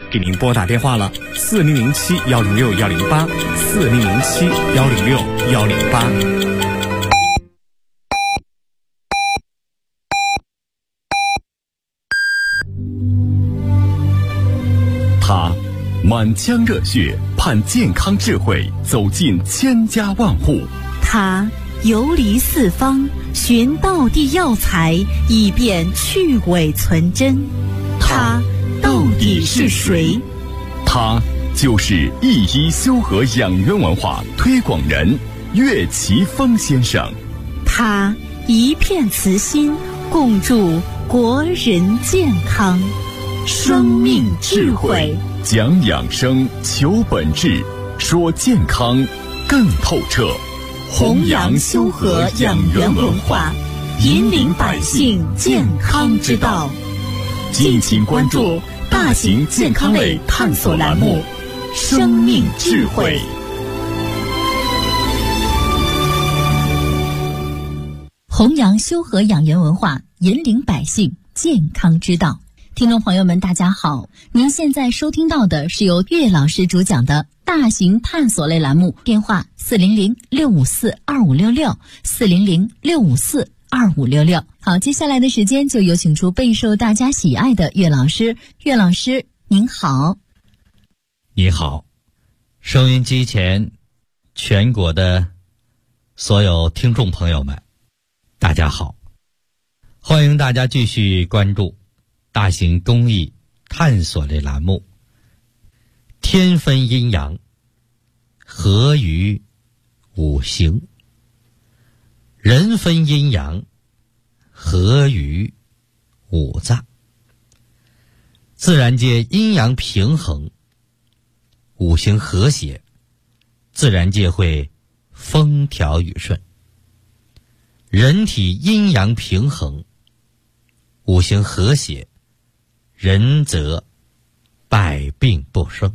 给您拨打电话了，4007-106-108，4007-106-108。 他满腔热血盼健康智慧走进千家万户， 他游离四方寻道地药材，以便去伪存真。他到底是谁？ 他就是一一修和养元文化推广人岳奇峰先生。 他一片慈心，共筑国人健康。生命智慧， 讲养生，求本质，说健康更透彻。 弘扬修和养元文化，引领百姓健康之道。 敬请关注大型健康类探索栏目《生命智慧》。 弘扬修和养元文化，引领百姓健康之道。听众朋友们，大家好，您现在收听到的是由岳老师主讲的大型探索类栏目，电话400-654-2566，400-654-2566。好，接下来的时间就有请出备受大家喜爱的岳老师。岳老师您好。 你好，收音机前全国的所有听众朋友们，大家好，欢迎大家继续关注大型公益探索类栏目，天分阴阳，合于五行；人分阴阳，合于五脏。自然界阴阳平衡，五行和谐，自然界会风调雨顺；人体阴阳平衡，五行和谐，人则百病不生。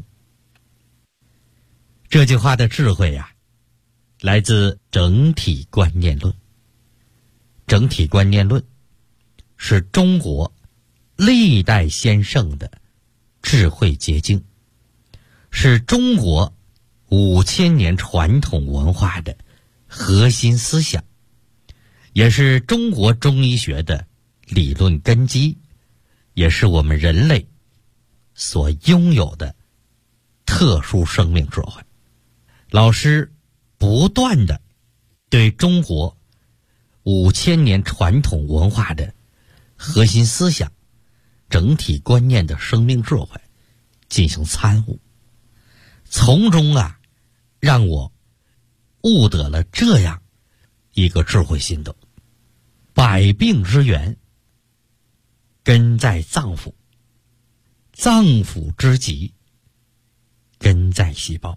这句话的智慧呀，来自整体观念论。整体观念论是中国历代先圣的智慧结晶，是中国5000年传统文化的核心思想，也是中国中医学的理论根基，也是我们人类所拥有的特殊生命智慧。老师不断的对中国5000年传统文化的核心思想、整体观念的生命智慧进行参悟，从中让我悟得了这样一个智慧心得：百病之源根在脏腑，脏腑之疾根在细胞。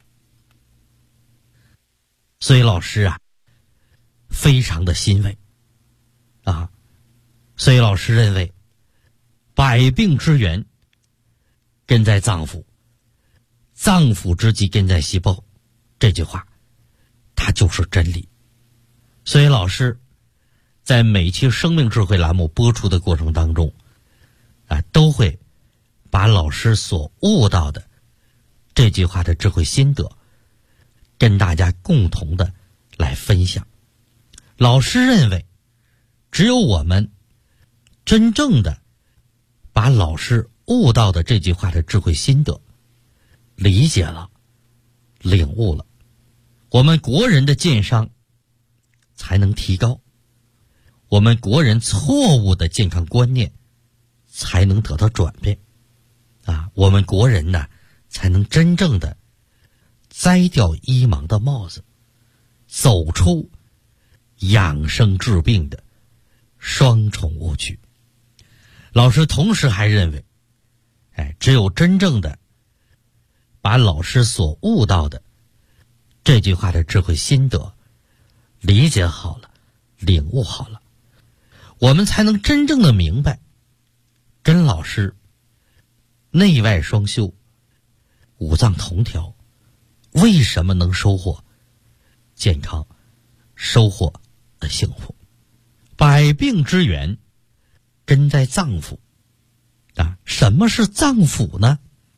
所以老师非常的欣慰所以老师认为百病之源根在脏腑，脏腑之疾根在细胞，这句话它就是真理。所以老师在每期生命智慧栏目播出的过程当中都会把老师所悟到的这句话的智慧心得跟大家共同的来分享。老师认为，只有我们真正的把老师悟到的这句话的智慧心得理解了、领悟了，我们国人的健商才能提高，我们国人错误的健康观念才能得到转变我们国人呢才能真正的摘掉医盲的帽子，走出养生治病的双重误区。老师同时还认为只有真正的把老师所悟到的这句话的智慧心得理解好了、领悟好了，我们才能真正的明白跟老师内外双修、五脏同调为什么能收获健康，收获幸福。百病之源根在脏腑什么是脏腑呢？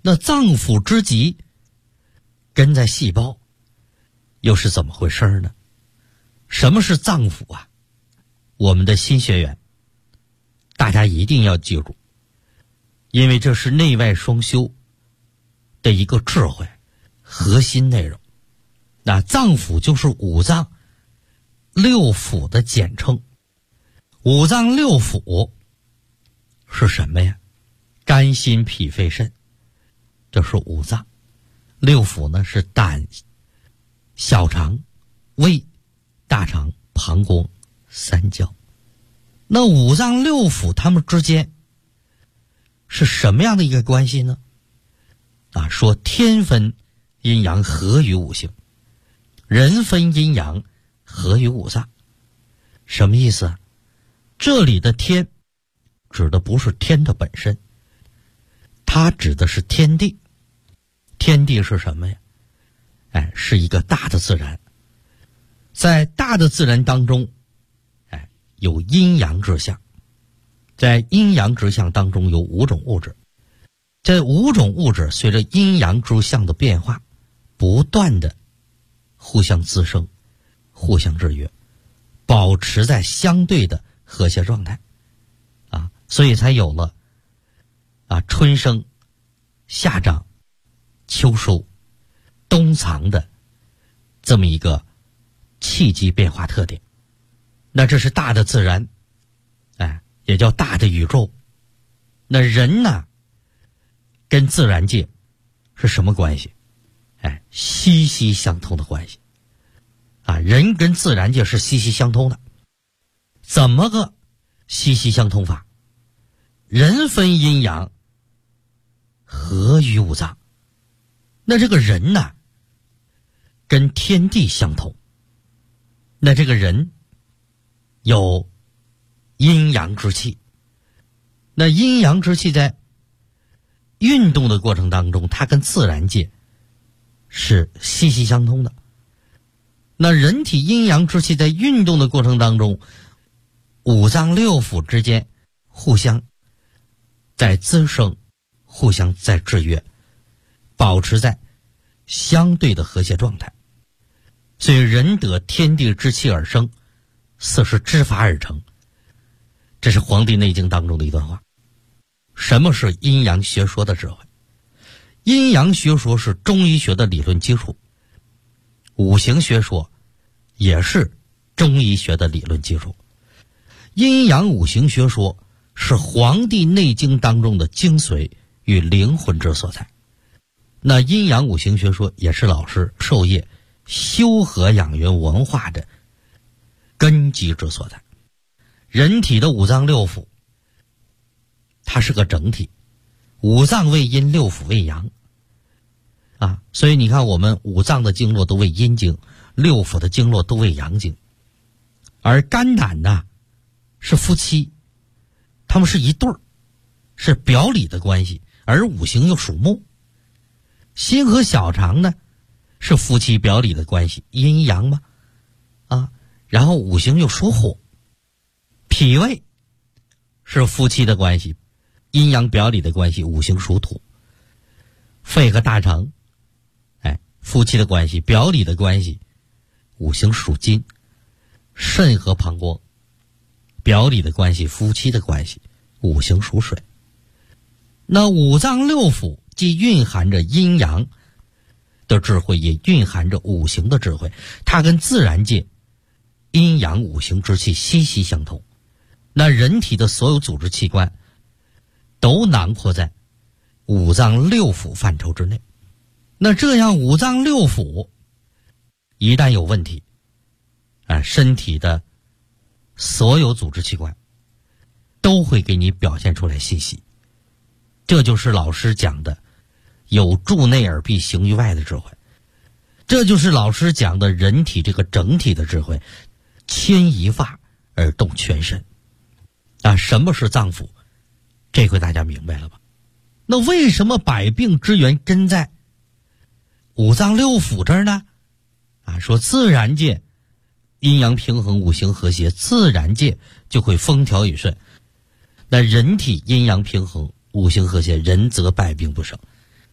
那脏腑之极根在细胞，又是怎么回事呢？什么是脏腑啊？我们的新学员大家一定要记住，因为这是内外双修的一个智慧核心内容。那脏腑就是五脏六腑的简称。五脏六腑是什么呀？肝心脾肺肾，这是五脏。六腑呢是胆、小肠、胃、大肠、膀胱、三焦。那五脏六腑它们之间是什么样的一个关系呢？说天分阴阳合于五行，人分阴阳合于五脏。什么意思啊？这里的天指的不是天的本身，它指的是天地。天地是什么呀？是一个大的自然。在大的自然当中，有阴阳之象。在阴阳之象当中有5种物质。这5种物质随着阴阳之象的变化，不断的互相滋生，互相制约，保持在相对的和谐状态。所以才有了春生、夏长、秋收、冬藏的这么一个气机变化特点。那这是大的自然，也叫大的宇宙。那人呢，跟自然界是什么关系？息息相通的关系。人跟自然界是息息相通的。怎么个息息相通法？人分阴阳合于五脏。那这个人呢，跟天地相同。那这个人有阴阳之气。那阴阳之气在运动的过程当中，它跟自然界是息息相通的。那人体阴阳之气在运动的过程当中，五脏六腑之间互相在滋生，互相在制约，保持在相对的和谐状态。所以人得天地之气而生，四时之法而成。这是《黄帝内经》当中的一段话。什么是阴阳学说的智慧？阴阳学说是中医学的理论基础，五行学说也是中医学的理论基础。阴阳五行学说是《黄帝内经》当中的精髓与灵魂之所在。那阴阳五行学说也是老师授业修和养元文化的根基之所在。人体的五脏六腑它是个整体，五脏为阴，六腑为阳所以你看我们五脏的经络都为阴经，六腑的经络都为阳经。而肝胆呢是夫妻，他们是一对儿，是表里的关系，而五行又属木。心和小肠呢是夫妻表里的关系，阴阳嘛然后五行又属火。脾胃是夫妻的关系，阴阳表里的关系，五行属土。肺和大肠夫妻的关系，表里的关系，五行属金。肾和膀胱表里的关系，夫妻的关系，五行属水。那五脏六腑既蕴含着阴阳的智慧，也蕴含着五行的智慧，它跟自然界阴阳五行之气息息相通。那人体的所有组织器官都囊括在五脏六腑范畴之内。那这样五脏六腑一旦有问题身体的所有组织器官都会给你表现出来信息。这就是老师讲的有助内而必行于外的智慧，这就是老师讲的人体这个整体的智慧，牵一发而动全身什么是脏腑？这回大家明白了吧？那为什么百病之源根在五脏六腑这儿呢？说自然界阴阳平衡，五行和谐，自然界就会风调雨顺。那人体阴阳平衡，五行和谐，人则百病不生。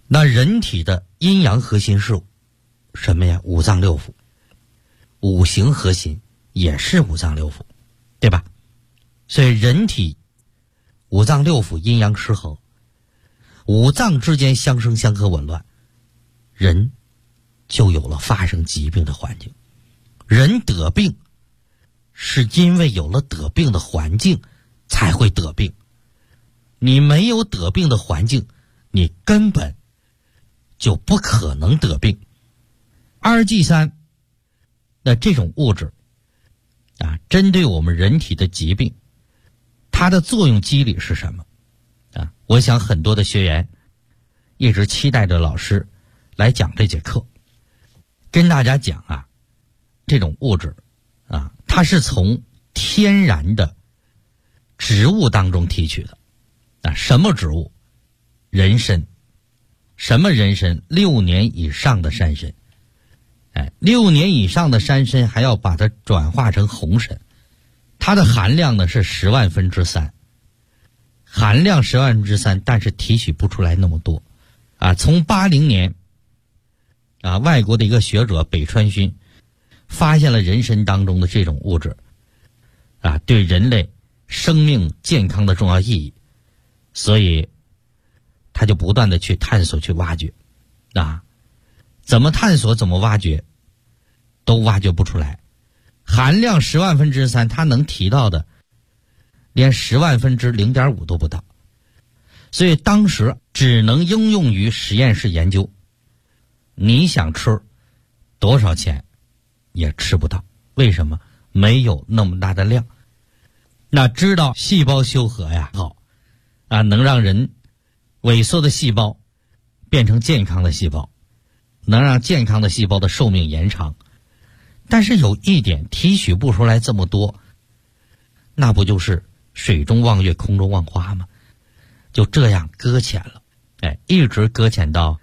那人体的阴阳核心是什么呀？五脏六腑。五行核心也是五脏六腑，对吧？所以人体五脏六腑阴阳失衡，五脏之间相生相克紊乱，人就有了发生疾病的环境。人得病是因为有了得病的环境才会得病，你没有得病的环境，你根本就不可能得病。2G3 那这种物质啊，针对我们人体的疾病，它的作用机理是什么啊？我想很多的学员一直期待着老师来讲这节课，跟大家讲啊，这种物质啊，它是从天然的植物当中提取的啊。什么植物？人参。什么人参？6年以上的山参。6年以上的山参还要把它转化成红参，它的含量呢是10万分之3，含量10万分之3，但是提取不出来那么多啊。从80年啊，外国的一个学者北川勋发现了人参当中的这种物质啊，对人类生命健康的重要意义，所以他就不断的去探索去挖掘啊，怎么探索怎么挖掘都挖掘不出来，含量10万分之3，他能提到的连10万分之0.5都不到，所以当时只能应用于实验室研究，你想吃多少钱也吃不到。为什么？没有那么大的量。那知道细胞修和呀好啊，能让人萎缩的细胞变成健康的细胞，能让健康的细胞的寿命延长。但是有一点，提取不出来这么多，那不就是水中望月空中望花吗？就这样搁浅了，一直搁浅到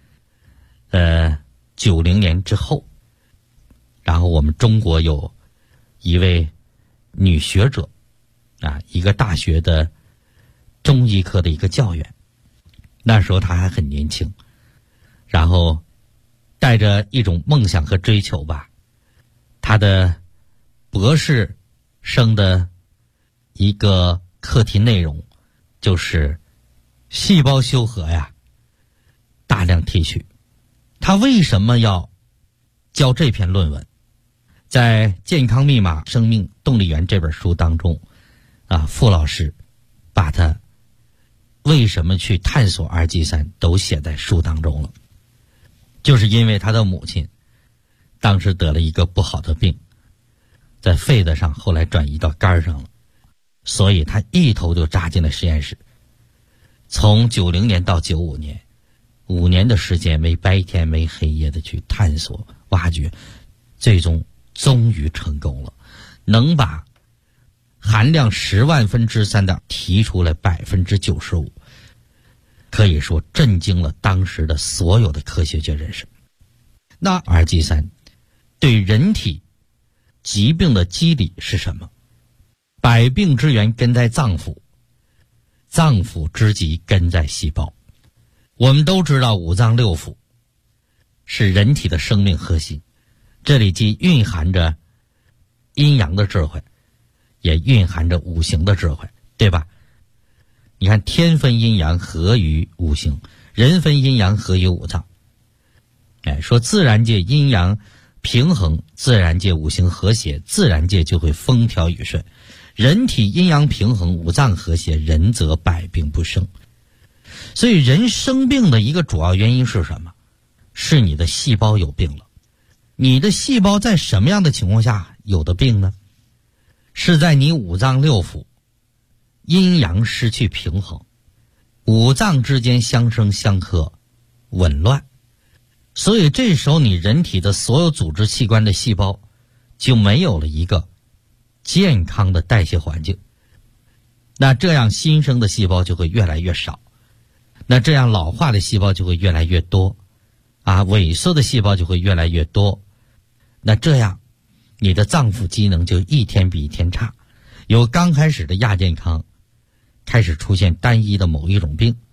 90年之后。然后我们中国有一位女学者啊，一个大学的中医科的一个教员，那时候她还很年轻，然后带着一种梦想和追求吧，她的博士生的一个课题内容就是细胞修和呀，大量提取。她为什么要教这篇论文？在《健康密码生命动力源》这本书当中啊，傅老师把他为什么去探索2G3都写在书当中了。就是因为他的母亲当时得了一个不好的病，在肺子上，后来转移到肝上了，所以他一头就扎进了实验室。从90年到95年，5年的时间，没白天没黑夜的去探索挖掘，最终终于成功了，能把含量10万分之3的提出来95%，可以说震惊了当时的所有的科学界人士。那 2G3 对人体疾病的机理是什么？百病之源根在脏腑，脏腑之疾根在细胞。我们都知道五脏六腑是人体的生命核心，这里既蕴含着阴阳的智慧，也蕴含着五行的智慧，对吧？你看天分阴阳合于五行，人分阴阳合于五脏。说自然界阴阳平衡，自然界五行和谐，自然界就会风调雨顺。人体阴阳平衡，五脏和谐，人则百病不生。所以人生病的一个主要原因是什么？是你的细胞有病了。你的细胞在什么样的情况下有的病呢？是在你五脏六腑阴阳失去平衡，五脏之间相生相克，紊乱。所以这时候你人体的所有组织器官的细胞就没有了一个健康的代谢环境，那这样新生的细胞就会越来越少，那这样老化的细胞就会越来越多啊，萎缩的细胞就会越来越多，那这样你的脏腑机能就一天比一天差，由刚开始的亚健康开始出现单一的某一种病，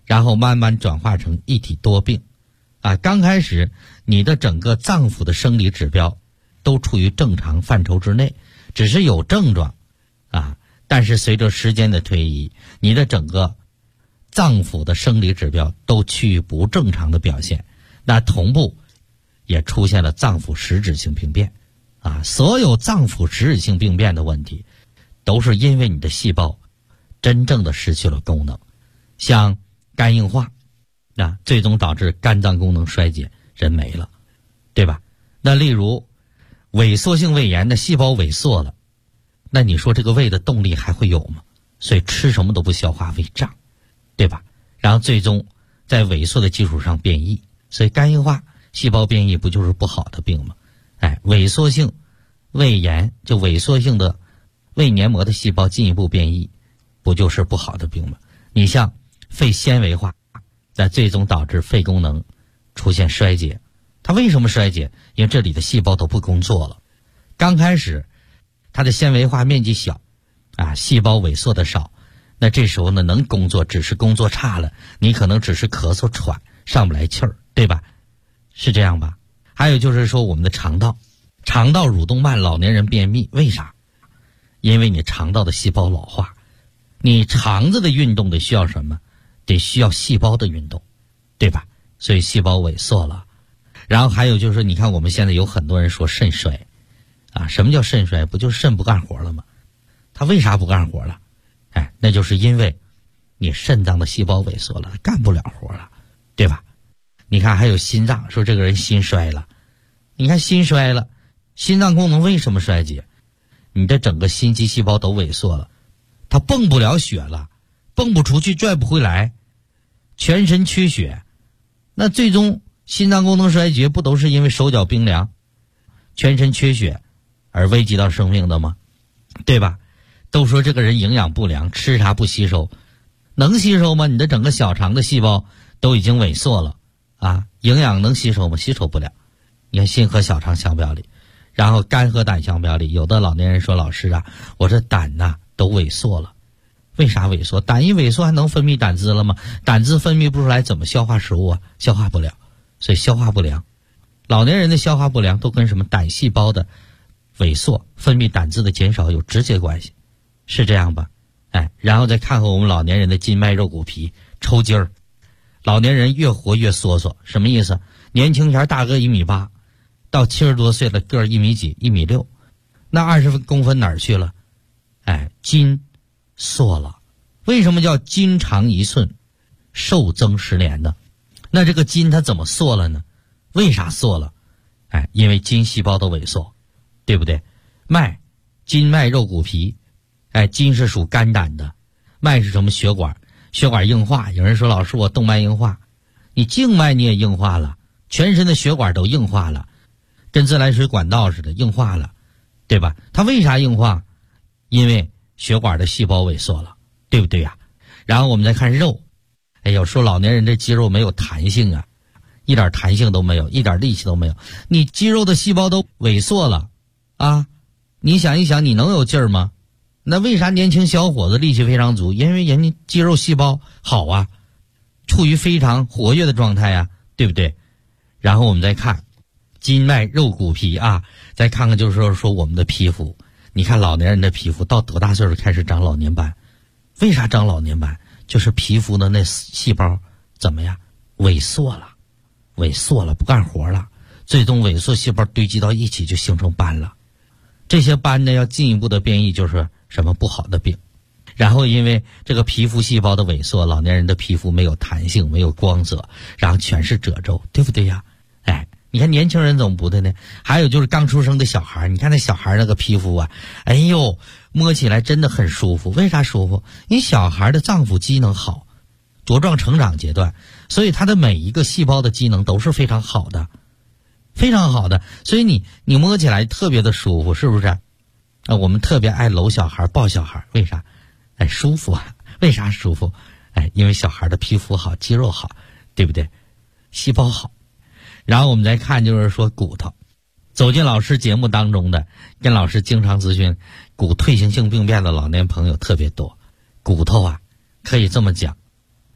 然后慢慢转化成一体多病。刚开始你的整个脏腑的生理指标都处于正常范畴之内，只是有症状但是随着时间的推移，你的整个脏腑的生理指标都趋于不正常的表现，那同步也出现了脏腑实质性病变所有脏腑实质性病变的问题都是因为你的细胞真正的失去了功能，像肝硬化最终导致肝脏功能衰竭，人没了，对吧？那例如萎缩性胃炎的细胞萎缩了，那你说这个胃的动力还会有吗？所以吃什么都不消化，胃胀，对吧？然后最终在萎缩的基础上变异，所以肝硬化细胞变异不就是不好的病吗？萎缩性胃炎就萎缩性的胃黏膜的细胞进一步变异，不就是不好的病吗？你像肺纤维化，那最终导致肺功能出现衰竭。它为什么衰竭？因为这里的细胞都不工作了。刚开始它的纤维化面积小细胞萎缩的少，那这时候呢能工作只是工作差了，你可能只是咳嗽喘上不来气儿，对吧？是这样吧？还有就是说我们的肠道蠕动慢，老年人便秘，为啥？因为你肠道的细胞老化，你肠子的运动得需要什么？得需要细胞的运动，对吧？所以细胞萎缩了。然后还有就是你看我们现在有很多人说肾衰什么叫肾衰？不就是肾不干活了吗？他为啥不干活了？那就是因为你肾脏的细胞萎缩了，干不了活了，对吧？你看还有心脏，说这个人心衰了，你看心衰了，心脏功能为什么衰竭？你的整个心肌细胞都萎缩了，它泵不了血了，泵不出去，拽不回来，全身缺血，那最终心脏功能衰竭不都是因为手脚冰凉，全身缺血而危及到生命的吗？对吧？都说这个人营养不良，吃啥不吸收，能吸收吗？你的整个小肠的细胞都已经萎缩了营养能吸收吗？吸收不了。你看心和小肠相表里，然后肝和胆相表里。有的老年人说，老师我这胆都萎缩了。为啥萎缩？胆一萎缩还能分泌胆汁了吗？胆汁分泌不出来，怎么消化食物消化不了，所以消化不良。老年人的消化不良都跟什么胆细胞的萎缩、分泌胆汁的减少有直接关系，是这样吧？然后再看看我们老年人的筋脉肉骨皮抽筋儿。老年人越活越缩缩，什么意思？年轻前大个1.8米，到70多岁了个1米几、1.6米，那20公分哪儿去了？筋缩了。为什么叫筋长1寸，寿增10年呢？那这个筋它怎么缩了呢？为啥缩了？因为筋细胞的萎缩，对不对？脉，筋脉肉骨皮，筋是属肝胆的，脉是什么？血管，血管硬化。有人说，老师我动脉硬化，你静脉你也硬化了，全身的血管都硬化了，跟自来水管道似的硬化了，对吧？它为啥硬化？因为血管的细胞萎缩了，对不对呀？然后我们再看肉，有说老年人这肌肉没有弹性一点弹性都没有，一点力气都没有，你肌肉的细胞都萎缩了你想一想，你能有劲儿吗？那为啥年轻小伙子力气非常足？因为人家肌肉细胞好处于非常活跃的状态对不对？然后我们再看筋脉肉骨皮再看看就是说我们的皮肤。你看老年人的皮肤到多大岁数开始长老年斑？为啥长老年斑？就是皮肤的那细胞怎么样？萎缩了，不干活了，最终萎缩细胞堆积到一起就形成斑了。这些斑呢要进一步的变异，就是什么不好的病。然后因为这个皮肤细胞的萎缩，老年人的皮肤没有弹性，没有光泽，然后全是褶皱，对不对呀？你看年轻人怎么不对呢？还有就是刚出生的小孩，你看那小孩那个皮肤摸起来真的很舒服。为啥舒服？因为小孩的脏腑机能好，茁壮成长阶段，所以他的每一个细胞的机能都是非常好的，非常好的，所以你摸起来特别的舒服，是不是？我们特别爱搂小孩抱小孩，为啥？舒服为啥舒服？因为小孩的皮肤好，肌肉好，对不对？细胞好。然后我们再看就是说骨头，走进老师节目当中的，跟老师经常咨询骨退行性病变的老年朋友特别多。骨头可以这么讲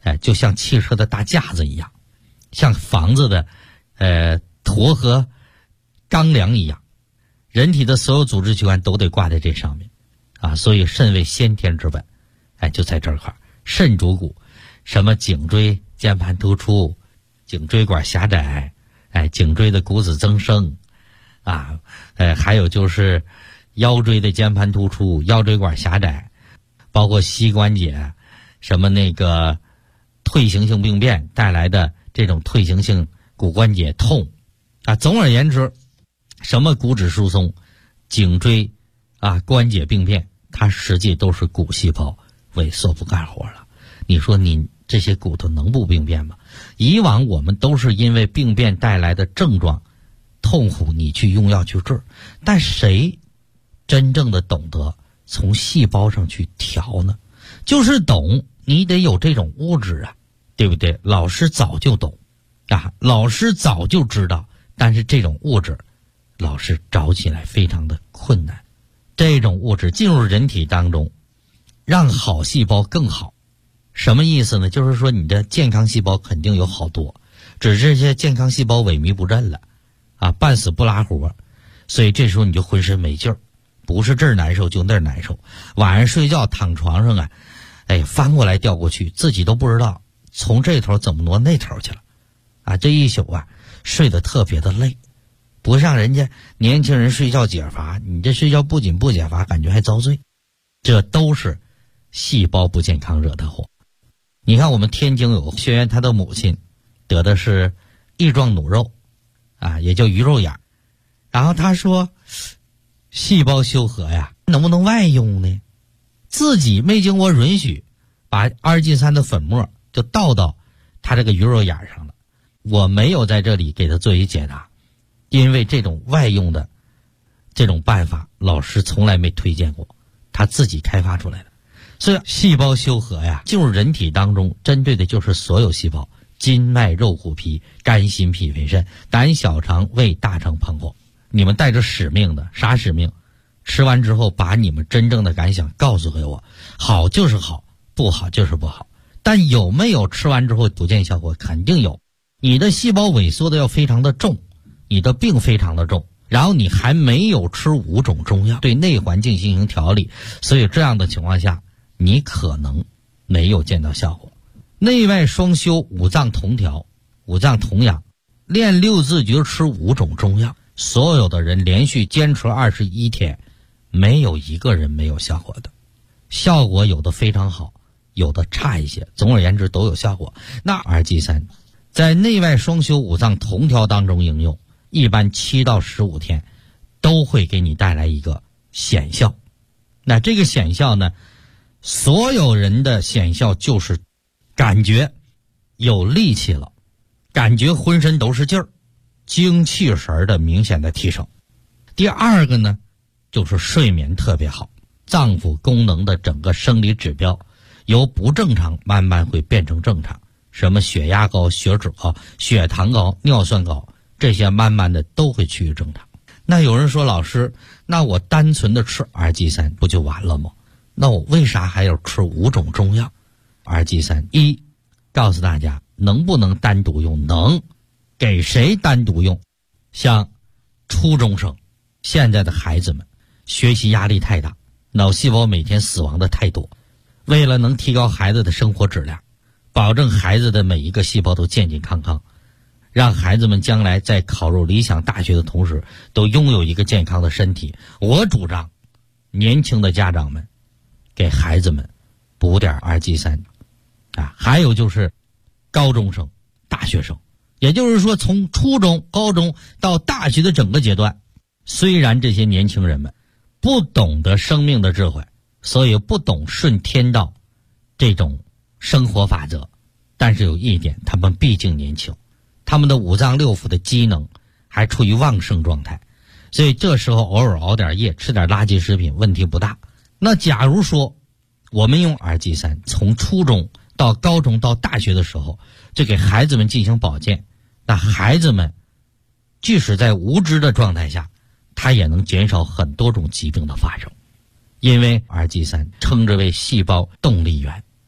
就像汽车的大架子一样，像房子的坨和钢梁一样，人体的所有组织器官都得挂在这上面啊。所以肾为先天之本，就在这块，肾主骨，什么颈椎间盘突出、颈椎管狭窄，颈椎的骨质增生啊，还有就是腰椎的间盘突出、腰椎管狭窄，包括膝关节，什么那个退行性病变带来的这种退行性骨关节痛啊。总而言之，什么骨质疏松、颈椎关节病变，它实际都是骨细胞萎缩不干活了。你说你这些骨头能不病变吗？以往我们都是因为病变带来的症状痛苦，你去用药去治，但谁真正的懂得从细胞上去调呢？就是懂，你得有这种物质啊，对不对？老师早就懂老师早就知道，但是这种物质老师找起来非常的困难。这种物质进入人体当中，让好细胞更好，什么意思呢？就是说你的健康细胞肯定有好多，只是这些健康细胞萎靡不振了半死不拉活，所以这时候你就浑身没劲儿，不是这儿难受就那儿难受，晚上睡觉躺床上翻过来调过去，自己都不知道从这头怎么挪那头去了这一宿睡得特别的累，不像人家年轻人睡觉解乏，你这睡觉不仅不解乏，感觉还遭罪。这都是细胞不健康惹的祸。你看我们天津有个学员，他的母亲得的是翼状弩肉也叫鱼肉眼，然后他说细胞修和能不能外用呢？自己没经过允许，把阿尔济酸的粉末就倒到他这个鱼肉眼上了。我没有在这里给他做一解答，因为这种外用的这种办法老师从来没推荐过，他自己开发出来的。所以细胞修和进入人体当中，针对的就是所有细胞，筋脉肉骨皮、肝心脾肺肾、胆小肠胃大肠膀胱。你们带着使命的，啥使命？吃完之后把你们真正的感想告诉给我，好就是好，不好就是不好。但有没有吃完之后不见效果？肯定有。你的细胞萎缩的要非常的重，你的病非常的重，然后你还没有吃5种中药对内环境进行调理，所以这样的情况下你可能没有见到效果。内外双修，五脏同调，五脏同养，练6字诀，吃5种中药，所有的人连续坚持21天，没有一个人没有效果的。效果有的非常好，有的差一些，总而言之都有效果。那阿尔济酸在内外双修五脏同调当中应用，一般7到15天都会给你带来一个显效。那这个显效呢，所有人的显效就是感觉有力气了，感觉浑身都是劲儿，精气神的明显的提升。第二个呢，就是睡眠特别好，脏腑功能的整个生理指标由不正常慢慢会变成正常，什么血压高、血脂高、血糖高、尿酸高，这些慢慢的都会趋于正常。那有人说，老师，那我单纯的吃阿尔济酸不就完了吗？那我为啥还要吃5种中药？阿尔济酸告诉大家能不能单独用？能。给谁单独用？像初中生，现在的孩子们学习压力太大，脑细胞每天死亡的太多，为了能提高孩子的生活质量，保证孩子的每一个细胞都健健康康，让孩子们将来在考入理想大学的同时都拥有一个健康的身体，我主张年轻的家长们给孩子们补点阿尔济酸还有就是高中生、大学生，也就是说从初中、高中到大学的整个阶段，虽然这些年轻人们不懂得生命的智慧，所以不懂顺天道这种生活法则，但是有一点，他们毕竟年轻，他们的5脏6腑的机能还处于旺盛状态，所以这时候偶尔熬点夜，吃点垃圾食品问题不大。那假如说我们用阿尔济酸从初中到高中到大学的时候就给孩子们进行保健，那孩子们即使在无知的状态下，它也能减少很多种疾病的发生。因为阿尔济酸称之为细胞动力源，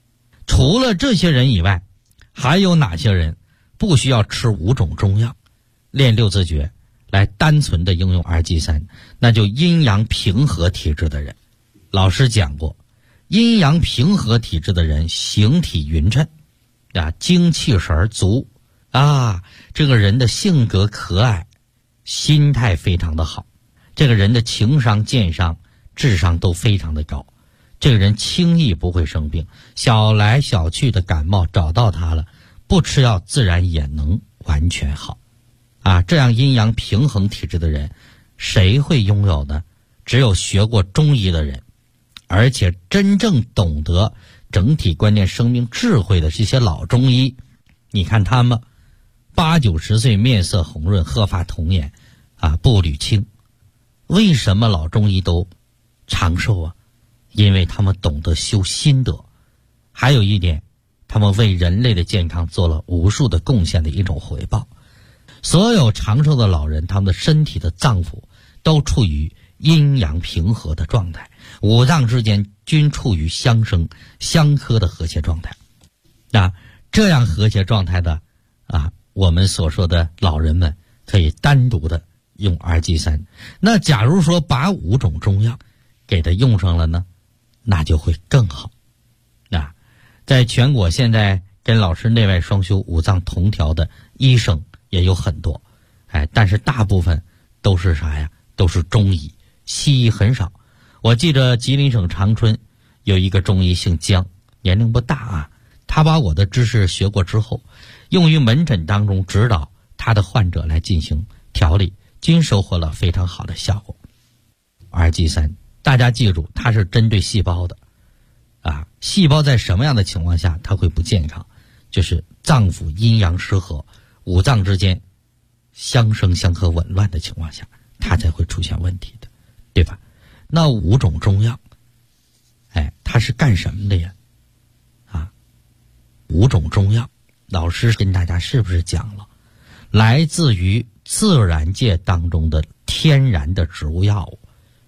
除了这些人以外，还有哪些人不需要吃5种中药练6字诀来单纯的应用二剂三？那就阴阳平和体质的人。老师讲过，阴阳平和体质的人形体匀称精气神足这个人的性格可爱，心态非常的好，这个人的情商、健商、智商都非常的高，这个人轻易不会生病，小来小去的感冒找到他了，不吃药自然也能完全好这样阴阳平衡体质的人谁会拥有呢？只有学过中医的人，而且真正懂得整体观念、生命智慧的这些老中医。你看他们80、90岁面色红润，鹤发童颜步履轻，为什么老中医都长寿因为他们懂得修心德，还有一点，他们为人类的健康做了无数的贡献的一种回报。所有长寿的老人，他们的身体的脏腑都处于阴阳平和的状态，五脏之间均处于相生相克的和谐状态。这样和谐状态的我们所说的老人们可以单独的用二剂三。那假如说把5种中药给他用上了呢，那就会更好。在全国现在跟老师内外双修、五脏同调的医生也有很多，但是大部分都是都是中医，西医很少。我记得吉林省长春有一个中医姓姜，年龄不大他把我的知识学过之后，用于门诊当中指导他的患者来进行调理，均收获了非常好的效果。二剂三，大家记住，它是针对细胞的细胞在什么样的情况下它会不健康？就是脏腑阴阳失和，五脏之间相生相克紊乱的情况下，它才会出现问题的，对吧？那5种中药它是干什么的呀？5种中药老师跟大家是不是讲了，来自于自然界当中的天然的植物药物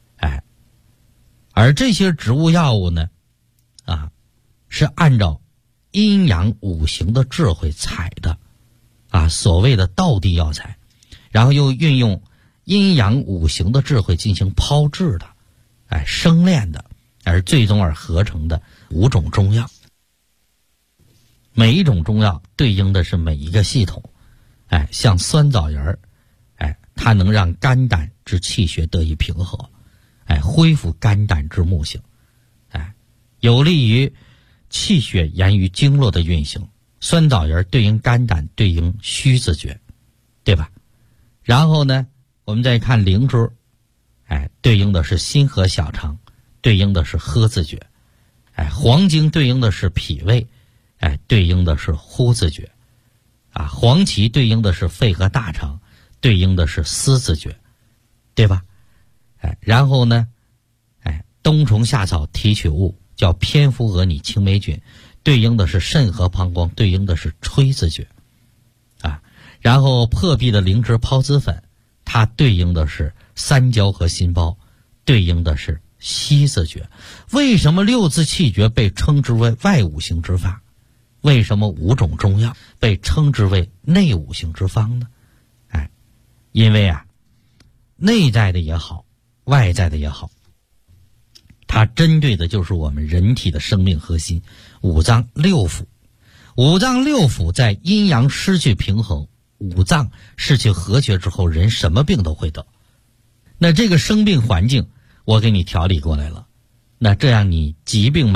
而这些植物药物呢是按照阴阳五行的智慧采的所谓的道地药材，然后又运用阴阳五行的智慧进行炮制的生炼的，而最终而合成的5种中药。每一种中药对应的是每一个系统像酸枣仁它能让肝胆之气血得以平和恢复肝胆之木性有利于气血沿于经络的运行。酸枣仁对应肝胆，对应虚字诀，对吧？然后呢，我们再看灵芝对应的是心和小肠，对应的是呵字诀黄精对应的是脾胃对应的是呼字诀黄芪对应的是肺和大肠，对应的是思字诀，对吧？然后呢冬虫夏草提取物叫蝙蝠蛾拟青霉菌，对应的是肾和膀胱，对应的是吹字诀然后破壁的灵芝孢子粉，它对应的是三焦和心包，对应的是息字诀。为什么6字气诀被称之为外五行之法？为什么5种中药被称之为内五行之方呢？因为内在的也好，外在的也好，它针对的就是我们人体的生命核心五脏六腑。五脏六腑在阴阳失去平衡，五脏失去和谐之后，人什么病都会得。那这个生病环境我给你调理过来了，那这样你疾病